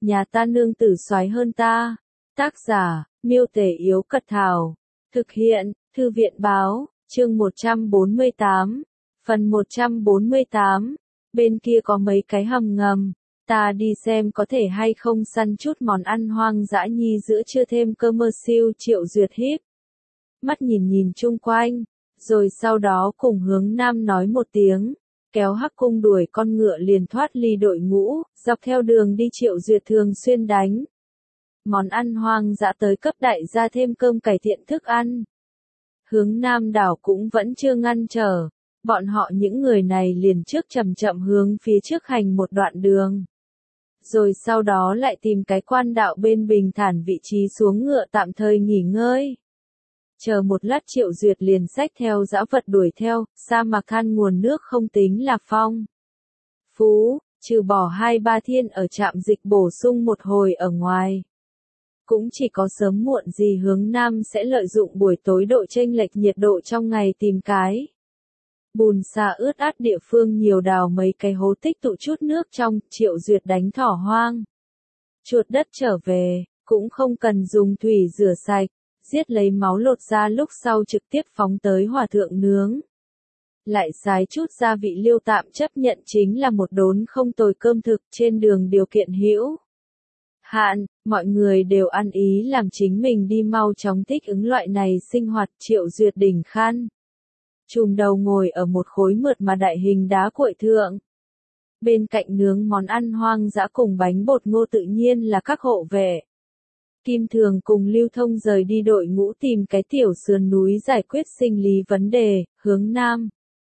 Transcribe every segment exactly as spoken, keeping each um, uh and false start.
nhà ta nương tử soái hơn ta. Tác giả, Miêu Tể Yếu Cật Thảo. Thực hiện, Thư viện Báo, chương một trăm bốn mươi tám. Phần một trăm bốn mươi tám. Bên kia có mấy cái hầm ngầm. Ta đi xem có thể hay không săn chút món ăn hoang dã nhi giữa trưa thêm cơ mơ siêu. Triệu Duyệt híp mắt nhìn nhìn chung quanh, rồi sau đó cùng Hướng Nam nói một tiếng, kéo Hắc Cung đuổi con ngựa liền thoát ly đội ngũ, dọc theo đường đi Triệu Duyệt thường xuyên đánh món ăn hoang dã tới cấp đại gia thêm cơm cải thiện thức ăn. Hướng Nam đảo cũng vẫn chưa ngăn trở, bọn họ những người này liền trước chậm chậm hướng phía trước hành một đoạn đường. Rồi sau đó lại tìm cái quan đạo bên bình thản vị trí xuống ngựa tạm thời nghỉ ngơi. Chờ một lát Triệu Duyệt liền xách theo dã vật đuổi theo, sa mạc than nguồn nước không tính là phong phú, trừ bỏ hai ba thiên ở trạm dịch bổ sung một hồi ở ngoài. Cũng chỉ có sớm muộn gì Hướng Nam sẽ lợi dụng buổi tối độ chênh lệch nhiệt độ trong ngày tìm cái bùn xà ướt át địa phương nhiều đào mấy cái hố tích tụ chút nước trong. Triệu Duyệt đánh thỏ hoang chuột đất trở về, cũng không cần dùng thủy rửa sạch, giết lấy máu lột ra lúc sau trực tiếp phóng tới hỏa thượng nướng. Lại xái chút gia vị liêu tạm chấp nhận chính là một đốn không tồi cơm thực. Trên đường điều kiện hữu hạn, mọi người đều ăn ý làm chính mình đi mau chóng thích ứng loại này sinh hoạt. Triệu Duyệt đỉnh khăn chùm đầu ngồi ở một khối mượt mà đại hình đá cuội thượng. Bên cạnh nướng món ăn hoang dã cùng bánh bột ngô tự nhiên là các hộ vệ. Kim Thường cùng Lưu Thông rời đi đội ngũ tìm cái tiểu sườn núi giải quyết sinh lý vấn đề. Hướng Nam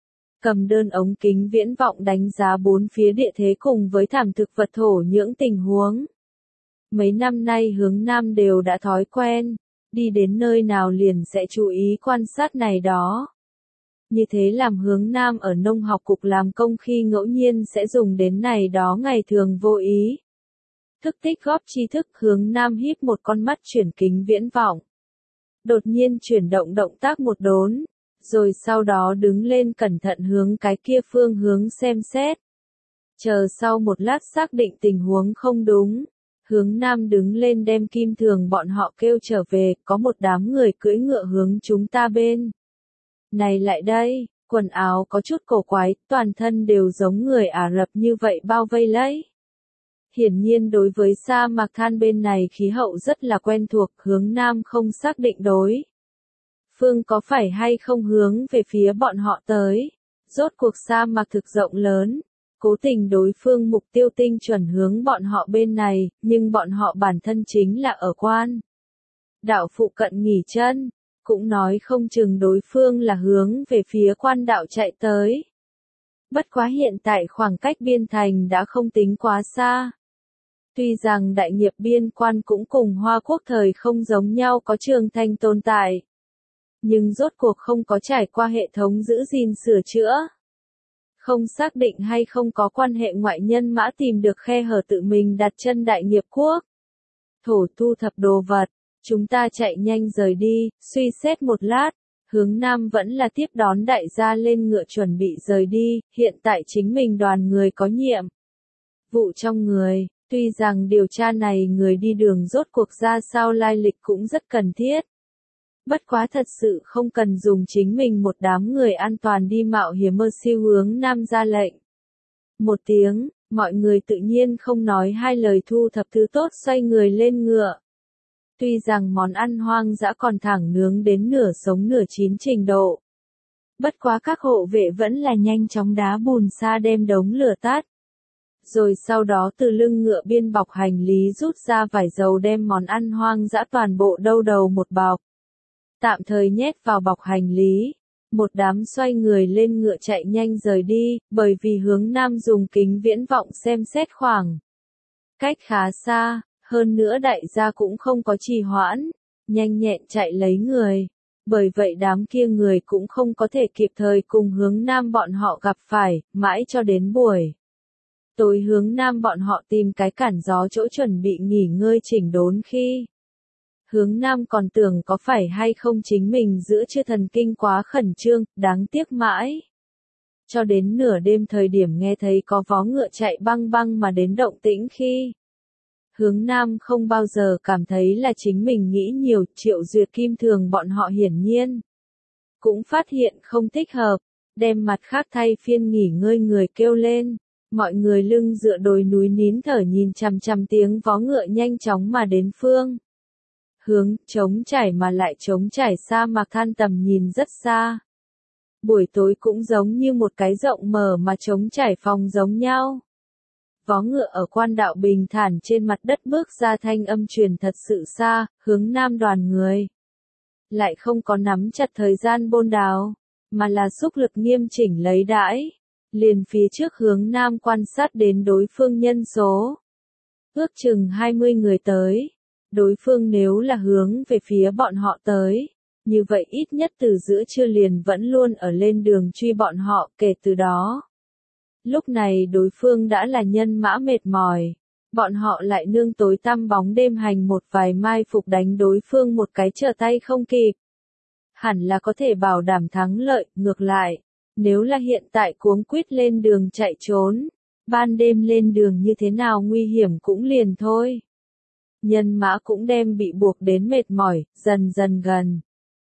cầm đơn ống kính viễn vọng đánh giá bốn phía địa thế cùng với thảm thực vật thổ nhưỡng tình huống. Mấy năm nay Hướng Nam đều đã thói quen, đi đến nơi nào liền sẽ chú ý quan sát này đó. Như thế làm Hướng Nam ở nông học cục làm công khi ngẫu nhiên sẽ dùng đến này đó ngày thường vô ý. Thức tích góp tri thức. Hướng Nam híp một con mắt chuyển kính viễn vọng. Đột nhiên chuyển động động tác một đốn, rồi sau đó đứng lên cẩn thận hướng cái kia phương hướng xem xét. Chờ sau một lát xác định tình huống không đúng, Hướng Nam đứng lên đem Kim Thường bọn họ kêu trở về. Có một đám người cưỡi ngựa hướng chúng ta bên này lại đây, quần áo có chút cổ quái, toàn thân đều giống người Ả Rập như vậy bao vây lấy. Hiển nhiên đối với sa mạc than bên này khí hậu rất là quen thuộc. Hướng Nam không xác định đối phương có phải hay không hướng về phía bọn họ tới. Rốt cuộc sa mạc thực rộng lớn, cố tình đối phương mục tiêu tinh chuẩn hướng bọn họ bên này, nhưng bọn họ bản thân chính là ở quan đạo phụ cận nghỉ chân, cũng nói không chừng đối phương là hướng về phía quan đạo chạy tới. Bất quá hiện tại khoảng cách biên thành đã không tính quá xa. Tuy rằng đại nghiệp biên quan cũng cùng Hoa Quốc thời không giống nhau có trường thành tồn tại, nhưng rốt cuộc không có trải qua hệ thống giữ gìn sửa chữa. Không xác định hay không có quan hệ ngoại nhân mã tìm được khe hở tự mình đặt chân đại nghiệp quốc. Thổ thu thập đồ vật, chúng ta chạy nhanh rời đi. Suy xét một lát, Hướng Nam vẫn là tiếp đón đại gia lên ngựa chuẩn bị rời đi. Hiện tại chính mình đoàn người có nhiệm vụ trong người, tuy rằng điều tra này người đi đường rốt cuộc ra sao lai lịch cũng rất cần thiết. Bất quá thật sự không cần dùng chính mình một đám người an toàn đi mạo hiểm mơ siêu. Hướng Nam ra lệnh một tiếng, mọi người tự nhiên không nói hai lời thu thập thứ tốt xoay người lên ngựa. Tuy rằng món ăn hoang dã còn thẳng nướng đến nửa sống nửa chín trình độ, bất quá các hộ vệ vẫn là nhanh chóng đá bùn sa đem đống lửa tắt. Rồi sau đó từ lưng ngựa biên bọc hành lý rút ra vải dầu đem món ăn hoang dã toàn bộ đâu đầu một bọc. Tạm thời nhét vào bọc hành lý, một đám xoay người lên ngựa chạy nhanh rời đi, bởi vì Hướng Nam dùng kính viễn vọng xem xét khoảng cách khá xa, hơn nữa đại gia cũng không có trì hoãn, nhanh nhẹn chạy lấy người. Bởi vậy đám kia người cũng không có thể kịp thời cùng Hướng Nam bọn họ gặp phải, mãi cho đến buổi tối Hướng Nam bọn họ tìm cái cản gió chỗ chuẩn bị nghỉ ngơi chỉnh đốn khi Hướng Nam còn tưởng có phải hay không chính mình giữa chưa thần kinh quá khẩn trương, đáng tiếc mãi. Cho đến nửa đêm thời điểm nghe thấy có vó ngựa chạy băng băng mà đến động tĩnh khi Hướng Nam không bao giờ cảm thấy là chính mình nghĩ nhiều, Triệu Duyệt Kim Thường bọn họ hiển nhiên cũng phát hiện không thích hợp, đem mặt khác thay phiên nghỉ ngơi người kêu lên. Mọi người lưng dựa đồi núi nín thở nhìn chằm chằm tiếng vó ngựa nhanh chóng mà đến phương. Hướng trống trải mà lại trống trải sa mạc than tầm nhìn rất xa. Buổi tối cũng giống như một cái rộng mở mà trống trải phòng giống nhau. Vó ngựa ở quan đạo bình thản trên mặt đất bước ra thanh âm truyền thật sự xa, hướng Nam đoàn người. Lại không có nắm chặt thời gian bôn đào, mà là xúc lực nghiêm chỉnh lấy đãi. Liền phía trước hướng Nam quan sát đến đối phương nhân số. Ước chừng hai mươi người tới. Đối phương nếu là hướng về phía bọn họ tới. Như vậy ít nhất từ giữa trưa liền vẫn luôn ở lên đường truy bọn họ kể từ đó. Lúc này đối phương đã là nhân mã mệt mỏi. Bọn họ lại nương tối tăm bóng đêm hành một vài mai phục đánh đối phương một cái trở tay không kịp. Hẳn là có thể bảo đảm thắng lợi, ngược lại. Nếu là hiện tại cuống quýt lên đường chạy trốn, ban đêm lên đường như thế nào nguy hiểm cũng liền thôi. Nhân mã cũng đem bị buộc đến mệt mỏi, dần dần gần.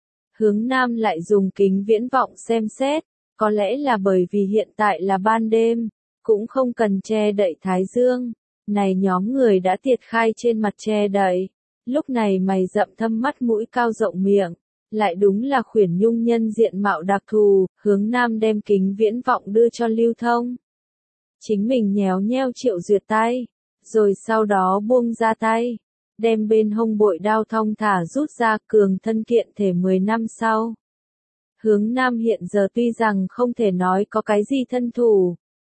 Hướng Nam lại dùng kính viễn vọng xem xét, có lẽ là bởi vì hiện tại là ban đêm, cũng không cần che đậy thái dương. Này nhóm người đã tiệt khai trên mặt che đậy, lúc này mày rậm thâm mắt mũi cao rộng miệng. Lại đúng là khuyển nhung nhân diện mạo đặc thù, hướng Nam đem kính viễn vọng đưa cho Lưu Thông. Chính mình nhéo nheo Triệu Duyệt tay, rồi sau đó buông ra tay, đem bên hông bội đao thong thả rút ra cường thân kiện thể mười năm sau. Hướng Nam hiện giờ tuy rằng không thể nói có cái gì thân thủ.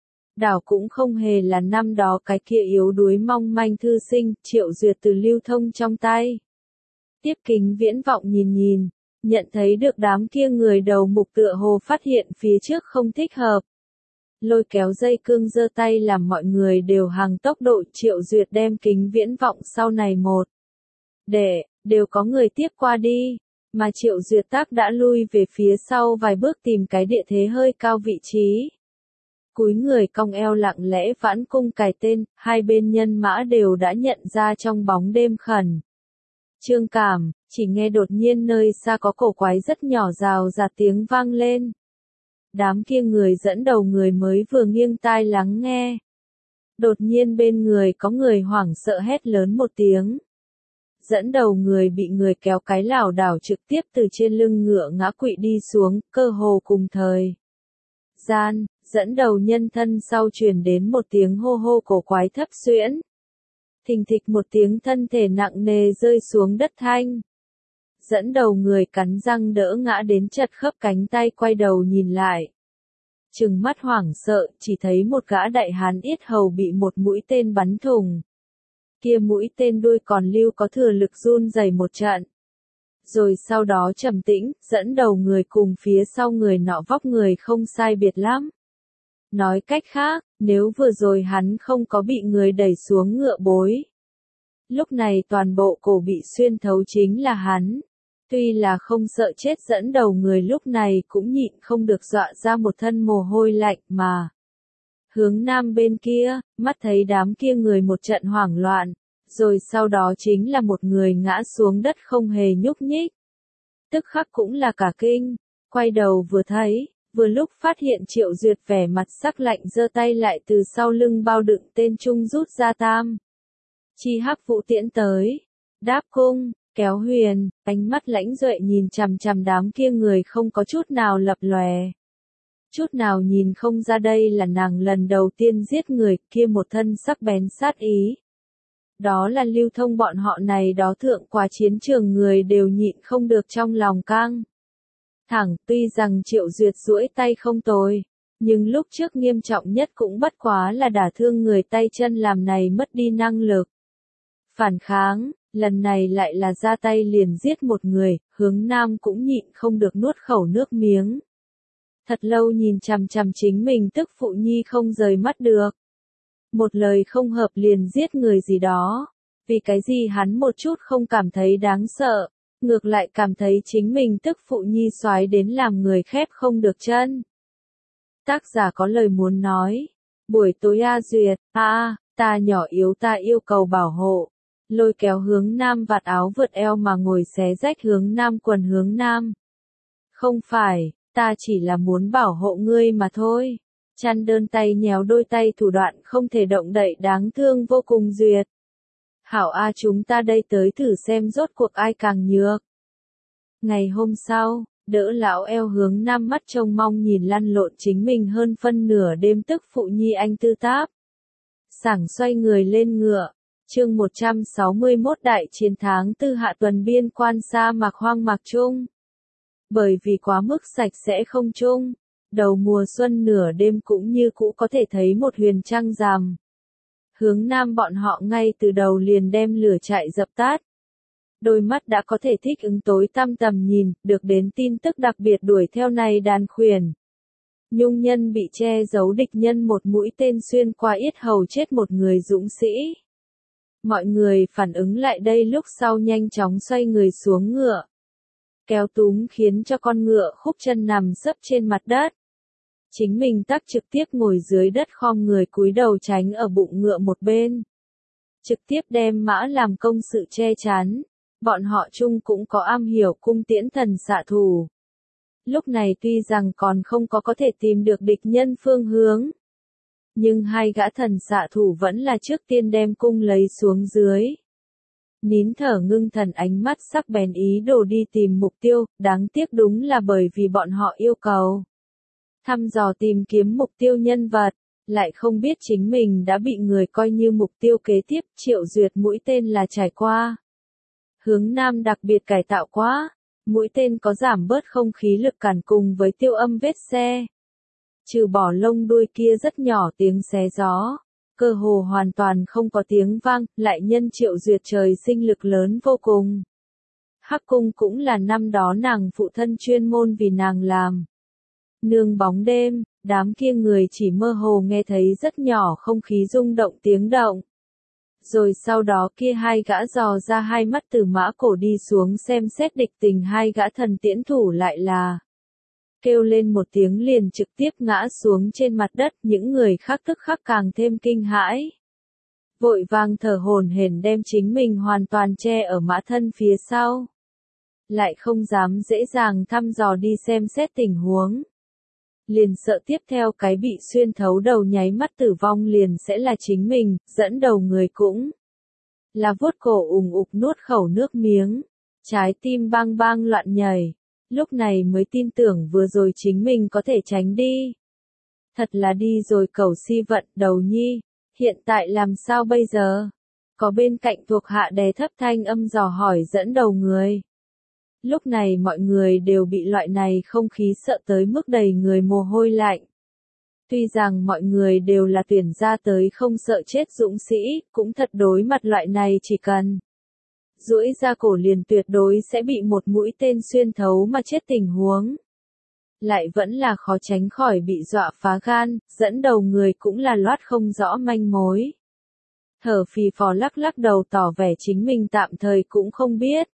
Đảo cũng không hề là năm đó cái kia yếu đuối mong manh thư sinh, Triệu Duyệt từ Lưu Thông trong tay. Tiếp kính viễn vọng nhìn nhìn. Nhận thấy được đám kia người đầu mục tựa hồ phát hiện phía trước không thích hợp. Lôi kéo dây cương giơ tay làm mọi người đều hàng tốc độ. Triệu Duyệt đem kính viễn vọng sau này một. Để, đều có người tiếp qua đi. Mà Triệu Duyệt tác đã lui về phía sau vài bước tìm cái địa thế hơi cao vị trí. Cúi người cong eo lặng lẽ vãn cung cài tên, hai bên nhân mã đều đã nhận ra trong bóng đêm khẩn. Trương cảm, chỉ nghe đột nhiên nơi xa có cổ quái rất nhỏ rào rạt tiếng vang lên. Đám kia người dẫn đầu người mới vừa nghiêng tai lắng nghe. Đột nhiên bên người có người hoảng sợ hét lớn một tiếng. Dẫn đầu người bị người kéo cái lảo đảo trực tiếp từ trên lưng ngựa ngã quỵ đi xuống, cơ hồ cùng thời. Gian, dẫn đầu nhân thân sau truyền đến một tiếng hô hô cổ quái thấp xuyễn. Thình thịch một tiếng thân thể nặng nề rơi xuống đất thanh. Dẫn đầu người cắn răng đỡ ngã đến chật khớp cánh tay quay đầu nhìn lại. Trừng mắt hoảng sợ, chỉ thấy một gã đại hán yết hầu bị một mũi tên bắn thủng. Kia mũi tên đuôi còn lưu có thừa lực run rẩy một trận. Rồi sau đó trầm tĩnh, dẫn đầu người cùng phía sau người nọ vóc người không sai biệt lắm. Nói cách khác, nếu vừa rồi hắn không có bị người đẩy xuống ngựa bối. Lúc này toàn bộ cổ bị xuyên thấu chính là hắn. Tuy là không sợ chết dẫn đầu người lúc này cũng nhịn không được dọa ra một thân mồ hôi lạnh mà. Hướng Nam bên kia, mắt thấy đám kia người một trận hoảng loạn, rồi sau đó chính là một người ngã xuống đất không hề nhúc nhích. Tức khắc cũng là cả kinh, quay đầu vừa thấy, vừa lúc phát hiện Triệu Duyệt vẻ mặt sắc lạnh giơ tay lại từ sau lưng bao đựng tên trung rút ra tam. Chi hắc vũ tiễn tới, đáp cung, kéo huyền, ánh mắt lãnh duệ nhìn chằm chằm đám kia người không có chút nào lập lòe. Chút nào nhìn không ra đây là nàng lần đầu tiên giết người, kia một thân sắc bén sát ý. Đó là Lưu Thông bọn họ này đó thượng qua chiến trường người đều nhịn không được trong lòng căng. Thẳng, tuy rằng Triệu Duyệt duỗi tay không tồi, nhưng lúc trước nghiêm trọng nhất cũng bất quá là đả thương người tay chân làm này mất đi năng lực. Phản kháng, lần này lại là ra tay liền giết một người, Hướng Nam cũng nhịn không được nuốt khẩu nước miếng. Thật lâu nhìn chằm chằm chính mình tức phụ nhi không rời mắt được. Một lời không hợp liền giết người gì đó. Vì cái gì hắn một chút không cảm thấy đáng sợ, ngược lại cảm thấy chính mình tức phụ nhi xoái đến làm người khép không được chân. Tác giả có lời muốn nói. Buổi tối A Duyệt, a, Ta nhỏ yếu ta yêu cầu bảo hộ. Lôi kéo hướng nam vạt áo vượt eo mà ngồi xé rách hướng nam quần hướng nam. Không phải, ta chỉ là muốn bảo hộ ngươi mà thôi. Chăn đơn tay nhéo đôi tay thủ đoạn không thể động đậy đáng thương vô cùng duyệt. Hảo a chúng ta đây tới thử xem rốt cuộc ai càng nhược. Ngày hôm sau, đỡ lão eo hướng nam mắt trông mong nhìn lăn lộn chính mình hơn phân nửa đêm tức phụ nhi anh tư táp. Sảng xoay người lên ngựa. Chương một trăm sáu mươi mốt Đại chiến tháng tư hạ tuần biên quan sa mạc hoang mạc trung. Bởi vì quá mức sạch sẽ không trung, đầu mùa xuân nửa đêm cũng như cũ có thể thấy một huyền trăng rằm. Hướng nam bọn họ ngay từ đầu liền đem lửa chạy dập tắt. Đôi mắt đã có thể thích ứng tối tăm tầm nhìn, được đến tin tức đặc biệt đuổi theo này đàn khuyển. Nhung nhân bị che giấu địch nhân một mũi tên xuyên qua yết hầu chết một người dũng sĩ. Mọi người phản ứng lại đây lúc sau nhanh chóng xoay người xuống ngựa. Kéo túm khiến cho con ngựa khúc chân nằm sấp trên mặt đất. Chính mình tắc trực tiếp ngồi dưới đất khom người cúi đầu tránh ở bụng ngựa một bên. Trực tiếp đem mã làm công sự che chắn. Bọn họ chung cũng có am hiểu cung tiễn thần xạ thủ. Lúc này tuy rằng còn không có có thể tìm được địch nhân phương hướng. Nhưng hai gã thần xạ thủ vẫn là trước tiên đem cung lấy xuống dưới. Nín thở ngưng thần ánh mắt sắc bén ý đồ đi tìm mục tiêu, đáng tiếc đúng là bởi vì bọn họ yêu cầu. Thăm dò tìm kiếm mục tiêu nhân vật, lại không biết chính mình đã bị người coi như mục tiêu kế tiếp, Triệu Duyệt mũi tên là trải qua. Hướng nam đặc biệt cải tạo quá, mũi tên có giảm bớt không khí lực cản cùng với tiêu âm vết xe. Trừ bỏ lông đuôi kia rất nhỏ tiếng xé gió, cơ hồ hoàn toàn không có tiếng vang, lại nhân Triệu Duyệt trời sinh lực lớn vô cùng. Hắc cung cũng là năm đó nàng phụ thân chuyên môn vì nàng làm. Nương bóng đêm, đám kia người chỉ mơ hồ nghe thấy rất nhỏ không khí rung động tiếng động. Rồi sau đó kia hai gã dò ra hai mắt từ mã cổ đi xuống xem xét địch tình hai gã thần tiễn thủ lại là. Kêu lên một tiếng liền trực tiếp ngã xuống trên mặt đất, những người khác tức khắc càng thêm kinh hãi. Vội vàng thở hổn hển đem chính mình hoàn toàn che ở mã thân phía sau. Lại không dám dễ dàng thăm dò đi xem xét tình huống. Liền sợ tiếp theo cái bị xuyên thấu đầu nháy mắt tử vong liền sẽ là chính mình, dẫn đầu người cũng là vuốt cổ ủng ục nuốt khẩu nước miếng, trái tim bang bang loạn nhảy, lúc này mới tin tưởng vừa rồi chính mình có thể tránh đi. Thật là đi rồi cầu si vận đầu nhi, hiện tại làm sao bây giờ? Có bên cạnh thuộc hạ đè thấp thanh âm dò hỏi dẫn đầu người. Lúc này mọi người đều bị loại này không khí sợ tới mức đầy người mồ hôi lạnh. Tuy rằng mọi người đều là tuyển ra tới không sợ chết dũng sĩ, cũng thật đối mặt loại này chỉ cần duỗi ra cổ liền tuyệt đối sẽ bị một mũi tên xuyên thấu mà chết tình huống. Lại vẫn là khó tránh khỏi bị dọa phá gan, dẫn đầu người cũng là loát không rõ manh mối. Thở phì phò lắc lắc đầu tỏ vẻ chính mình tạm thời cũng không biết.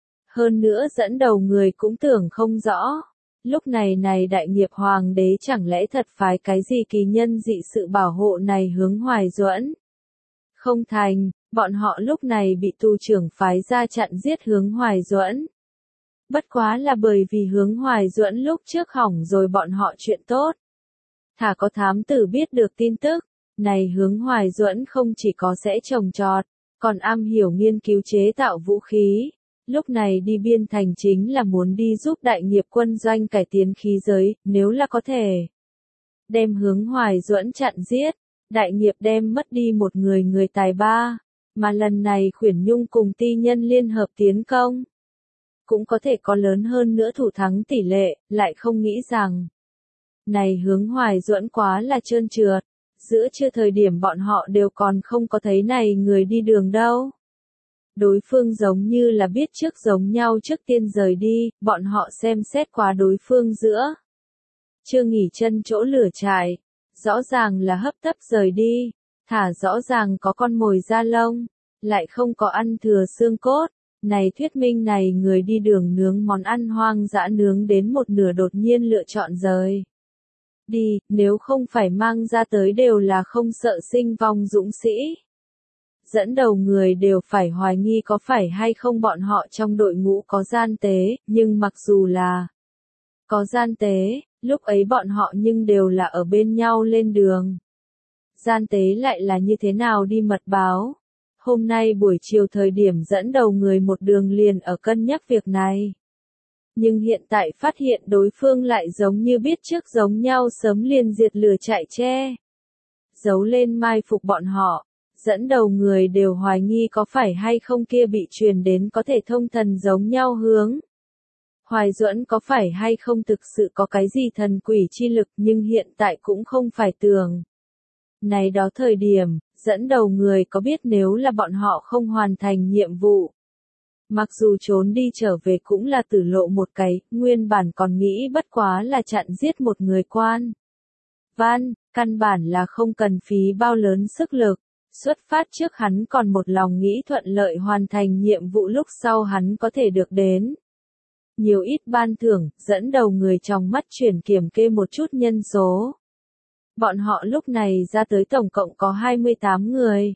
Hơn nữa dẫn đầu người cũng tưởng không rõ. Lúc này này đại nghiệp hoàng đế chẳng lẽ thật phái cái gì kỳ nhân dị sự bảo hộ này hướng Hoài Duẫn? Không thành, bọn họ lúc này bị tu trưởng phái ra chặn giết hướng Hoài Duẫn. Bất quá là bởi vì hướng Hoài Duẫn lúc trước hỏng rồi bọn họ chuyện tốt. Thả có thám tử biết được tin tức, này hướng Hoài Duẫn không chỉ có sẽ trồng trọt, còn am hiểu nghiên cứu chế tạo vũ khí. Lúc này đi biên thành chính là muốn đi giúp đại nghiệp quân doanh cải tiến khí giới, nếu là có thể. Đem hướng Hoài Duẫn chặn giết, đại nghiệp đem mất đi một người người tài ba, mà lần này khuyển nhung cùng ti nhân liên hợp tiến công. Cũng có thể có lớn hơn nữa thủ thắng tỷ lệ, lại không nghĩ rằng. Này hướng Hoài Duẫn quá là trơn trượt, giữa chưa thời điểm bọn họ đều còn không có thấy này người đi đường đâu. Đối phương giống như là biết trước giống nhau trước tiên rời đi, bọn họ xem xét qua đối phương giữa. Chưa nghỉ chân chỗ lửa trại, rõ ràng là hấp tấp rời đi, thả rõ ràng có con mồi da lông, lại không có ăn thừa xương cốt. Này thuyết minh này người đi đường nướng món ăn hoang dã nướng đến một nửa đột nhiên lựa chọn rời đi, nếu không phải mang ra tới đều là không sợ sinh vong dũng sĩ. Dẫn đầu người đều phải hoài nghi có phải hay không bọn họ trong đội ngũ có gian tế, nhưng mặc dù là có gian tế, lúc ấy bọn họ nhưng đều là ở bên nhau lên đường. Gian tế lại là như thế nào đi mật báo? Hôm nay buổi chiều thời điểm dẫn đầu người một đường liền ở cân nhắc việc này. Nhưng hiện tại phát hiện đối phương lại giống như biết trước giống nhau sớm liền diệt lửa chạy che. Giấu lên mai phục bọn họ, dẫn đầu người đều hoài nghi có phải hay không kia bị truyền đến có thể thông thần giống nhau hướng. Hoài Duẫn có phải hay không thực sự có cái gì thần quỷ chi lực nhưng hiện tại cũng không phải tưởng. Này đó thời điểm, dẫn đầu người có biết nếu là bọn họ không hoàn thành nhiệm vụ. Mặc dù trốn đi trở về cũng là tử lộ một cái, nguyên bản còn nghĩ bất quá là chặn giết một người quan. Văn, căn bản là không cần phí bao lớn sức lực. Xuất phát trước hắn còn một lòng nghĩ thuận lợi hoàn thành nhiệm vụ lúc sau hắn có thể được đến. Nhiều ít ban thưởng, dẫn đầu người trong mắt chuyển kiểm kê một chút nhân số. Bọn họ lúc này ra tới tổng cộng có hai mươi tám người.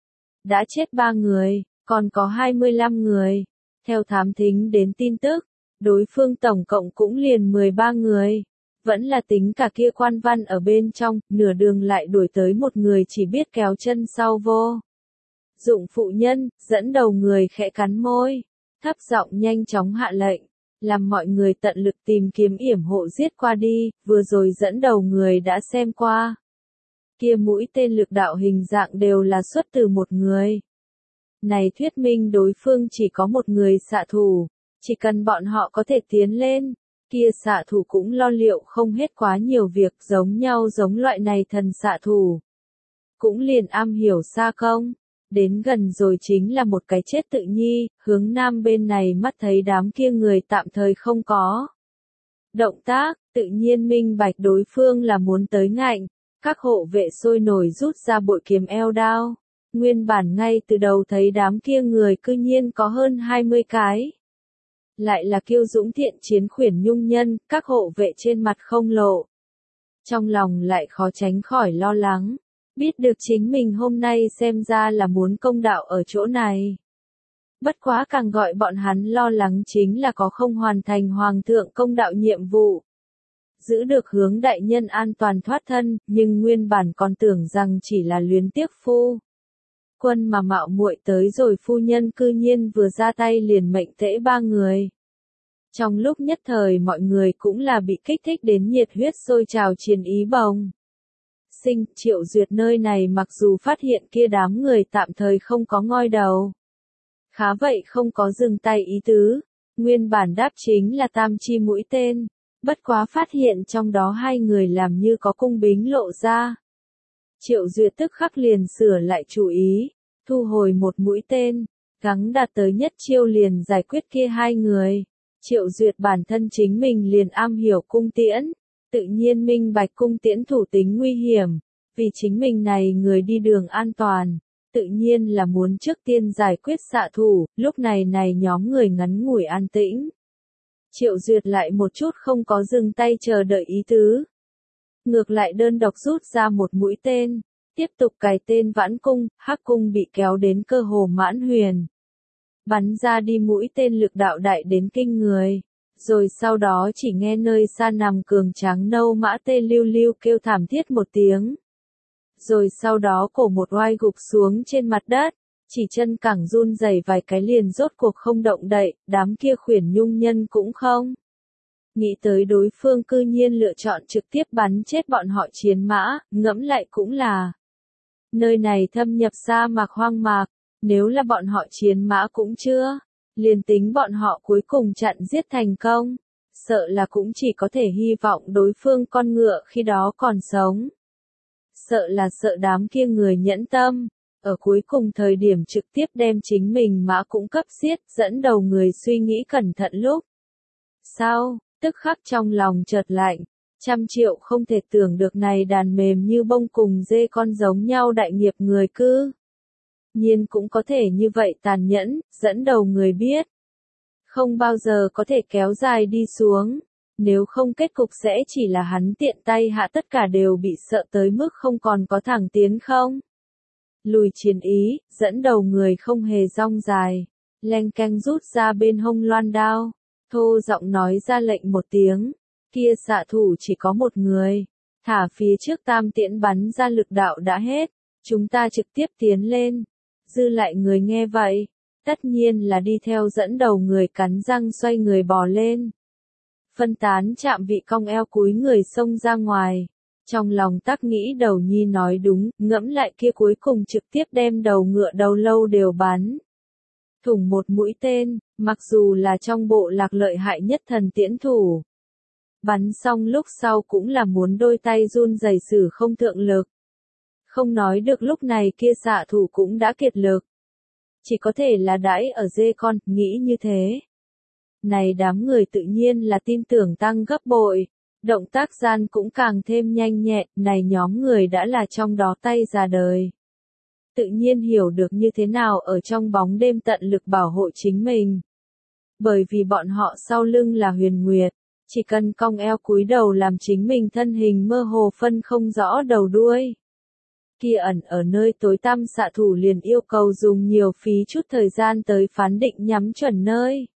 Đã chết ba người, còn có hai mươi lăm người. Theo thám thính đến tin tức, đối phương tổng cộng cũng liền mười ba người. Vẫn là tính cả kia quan văn ở bên trong, nửa đường lại đuổi tới một người chỉ biết kéo chân sau vô. Dụng phụ nhân, dẫn đầu người khẽ cắn môi, thấp giọng nhanh chóng hạ lệnh, làm mọi người tận lực tìm kiếm yểm hộ giết qua đi, vừa rồi dẫn đầu người đã xem qua. Kia mũi tên lực đạo hình dạng đều là xuất từ một người. Này thuyết minh đối phương chỉ có một người xạ thủ, chỉ cần bọn họ có thể tiến lên. Kia xạ thủ cũng lo liệu không hết quá nhiều việc giống nhau giống loại này thần xạ thủ. Cũng liền am hiểu xa công, đến gần rồi chính là một cái chết tự nhi, hướng nam bên này mắt thấy đám kia người tạm thời không có. Động tác, tự nhiên minh bạch đối phương là muốn tới ngạnh, các hộ vệ sôi nổi rút ra bội kiếm eo đao. Nguyên bản ngay từ đầu thấy đám kia người cư nhiên có hơn hai mươi cái. Lại là kiêu dũng thiện chiến khuyển nhung nhân, các hộ vệ trên mặt không lộ. Trong lòng lại khó tránh khỏi lo lắng, biết được chính mình hôm nay xem ra là muốn công đạo ở chỗ này. Bất quá càng gọi bọn hắn lo lắng chính là có không hoàn thành hoàng thượng công đạo nhiệm vụ. Giữ được hướng đại nhân an toàn thoát thân, nhưng nguyên bản còn tưởng rằng chỉ là luyến tiếc phu. Quân mà mạo muội tới rồi phu nhân cư nhiên vừa ra tay liền mệnh tễ ba người. Trong lúc nhất thời mọi người cũng là bị kích thích đến nhiệt huyết sôi trào chiến ý bồng. Sinh, Triệu Duyệt nơi này mặc dù phát hiện kia đám người tạm thời không có ngoi đầu. Khá vậy không có dừng tay ý tứ, nguyên bản đáp chính là tam chi mũi tên, bất quá phát hiện trong đó hai người làm như có cung bính lộ ra. Triệu Duyệt tức khắc liền sửa lại chủ ý, thu hồi một mũi tên, gắng đạt tới nhất chiêu liền giải quyết kia hai người. Triệu Duyệt bản thân chính mình liền am hiểu cung tiễn, tự nhiên minh bạch cung tiễn thủ tính nguy hiểm, vì chính mình này người đi đường an toàn, tự nhiên là muốn trước tiên giải quyết xạ thủ, lúc này này nhóm người ngắn ngủi an tĩnh. Triệu Duyệt lại một chút không có dừng tay chờ đợi ý tứ. Ngược lại đơn độc rút ra một mũi tên, tiếp tục cài tên vãn cung, hắc cung bị kéo đến cơ hồ mãn huyền. Bắn ra đi mũi tên lực đạo đại đến kinh người, rồi sau đó chỉ nghe nơi xa nằm cường tráng nâu mã tên lưu lưu kêu thảm thiết một tiếng. Rồi sau đó cổ một oai gục xuống trên mặt đất, chỉ chân cẳng run rẩy vài cái liền rốt cuộc không động đậy, đám kia khuyển nhung nhân cũng không. Nghĩ tới đối phương cư nhiên lựa chọn trực tiếp bắn chết bọn họ chiến mã, ngẫm lại cũng là. Nơi này thâm nhập sa mạc hoang mạc, nếu là bọn họ chiến mã cũng chưa, liền tính bọn họ cuối cùng chặn giết thành công, sợ là cũng chỉ có thể hy vọng đối phương con ngựa khi đó còn sống. Sợ là sợ đám kia người nhẫn tâm, ở cuối cùng thời điểm trực tiếp đem chính mình mã cũng cấp giết, dẫn đầu người suy nghĩ cẩn thận lúc. Sau, tức khắc trong lòng chợt lạnh, trăm triệu không thể tưởng được này đàn mềm như bông cùng dê con giống nhau đại nghiệp người cư. Nhiên cũng có thể như vậy tàn nhẫn, dẫn đầu người biết. Không bao giờ có thể kéo dài đi xuống, Nếu không kết cục sẽ chỉ là hắn tiện tay hạ tất cả đều bị sợ tới mức không còn có thẳng tiến không. Lùi chiến ý, dẫn đầu người không hề rong dài, leng keng rút ra bên hông loan đao, thô giọng nói ra lệnh một tiếng, kia xạ thủ chỉ có một người, thả phía trước tam tiễn bắn ra lực đạo đã hết, chúng ta trực tiếp tiến lên. Dư lại người nghe vậy, tất nhiên là đi theo dẫn đầu người cắn răng xoay người bò lên. Phân tán chạm vị cong eo cúi người xông ra ngoài. Trong lòng tắc nghĩ đầu nhi nói đúng, ngẫm lại kia cuối cùng trực tiếp đem đầu ngựa đầu lâu đều bắn. Thủng một mũi tên, mặc dù là trong bộ lạc lợi hại nhất thần tiễn thủ. Bắn xong lúc sau cũng là muốn đôi tay run rẩy sử không thượng lực. Không nói được lúc này kia xạ thủ cũng đã kiệt lực. Chỉ có thể là đãi ở dê con, nghĩ như thế. Này đám người tự nhiên là tin tưởng tăng gấp bội. Động tác gian cũng càng thêm nhanh nhẹn, này nhóm người đã là trong đó tay già đời. Tự nhiên hiểu được như thế nào ở trong bóng đêm tận lực bảo hộ chính mình. Bởi vì bọn họ sau lưng là Huyền Nguyệt, chỉ cần cong eo cúi đầu làm chính mình thân hình mơ hồ phân không rõ đầu đuôi. Kia ẩn ở nơi tối tăm xạ thủ liền yêu cầu dùng nhiều phí chút thời gian tới phán định nhắm chuẩn nơi.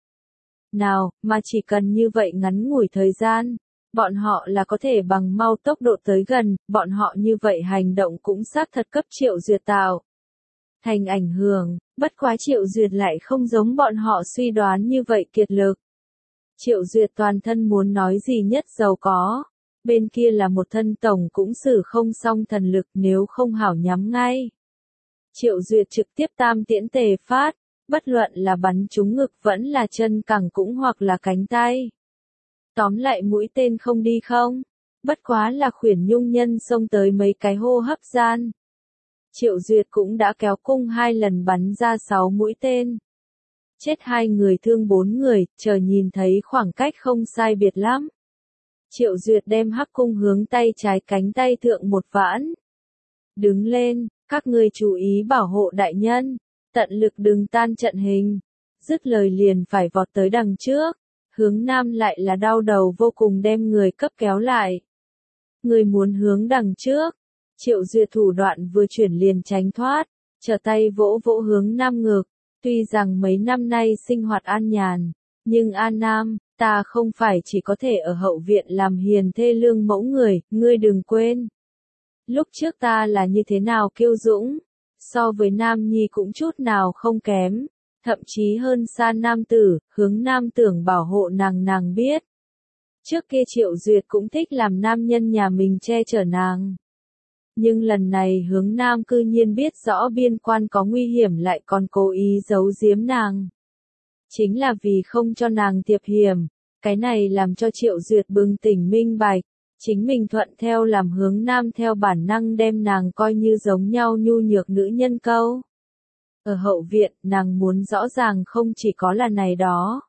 Nào, mà chỉ cần như vậy ngắn ngủi thời gian. Bọn họ là có thể bằng mau tốc độ tới gần, bọn họ như vậy hành động cũng xác thật cấp Triệu Duyệt tạo thành ảnh hưởng, bất quá Triệu Duyệt lại không giống bọn họ suy đoán như vậy kiệt lực. Triệu Duyệt toàn thân muốn nói gì nhất giàu có, bên kia là một thân tổng cũng xử không xong thần lực nếu không hảo nhắm ngay. Triệu Duyệt trực tiếp tam tiễn tề phát, bất luận là bắn trúng ngực vẫn là chân cẳng cũng hoặc là cánh tay. Tóm lại mũi tên không đi không, bất quá là khuyển nhung nhân xông tới mấy cái hô hấp gian. Triệu Duyệt cũng đã kéo cung hai lần bắn ra sáu mũi tên. Chết hai người thương bốn người, chờ nhìn thấy khoảng cách không sai biệt lắm. Triệu Duyệt đem hắc cung hướng tay trái cánh tay thượng một vãn. Đứng lên, các ngươi chú ý bảo hộ đại nhân, tận lực đừng tan trận hình. Dứt lời liền phải vọt tới đằng trước. Hướng nam lại là đau đầu vô cùng đem người cấp kéo lại. Người muốn hướng đằng trước. Triệu Duyệt thủ đoạn vừa chuyển liền tránh thoát, trở tay vỗ vỗ hướng nam ngực. Tuy rằng mấy năm nay sinh hoạt an nhàn, nhưng An Nam, ta không phải chỉ có thể ở hậu viện làm hiền thê lương mẫu người, ngươi đừng quên. Lúc trước ta là như thế nào kiêu dũng, so với Nam Nhi cũng chút nào không kém. Thậm chí hơn xa nam tử, hướng nam tưởng bảo hộ nàng nàng biết. Trước kia Triệu Duyệt cũng thích làm nam nhân nhà mình che chở nàng. Nhưng lần này hướng nam cư nhiên biết rõ biên quan có nguy hiểm lại còn cố ý giấu giếm nàng. Chính là vì không cho nàng thiệp hiểm, cái này làm cho Triệu Duyệt bừng tỉnh minh bạch. Chính mình thuận theo làm hướng nam theo bản năng đem nàng coi như giống nhau nhu nhược nữ nhân câu. Ở hậu viện, nàng muốn rõ ràng không chỉ có là này đó.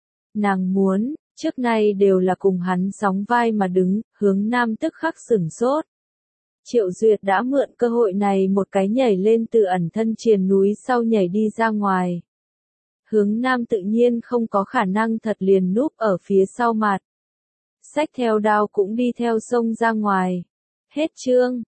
Nàng muốn, trước nay đều là cùng hắn sóng vai mà đứng, hướng nam tức khắc sửng sốt. Triệu Duyệt đã mượn cơ hội này một cái nhảy lên từ ẩn thân triền núi sau nhảy đi ra ngoài. Hướng nam tự nhiên không có khả năng thật liền núp ở phía sau mặt. Xách theo đao cũng đi theo sông ra ngoài. Hết chương.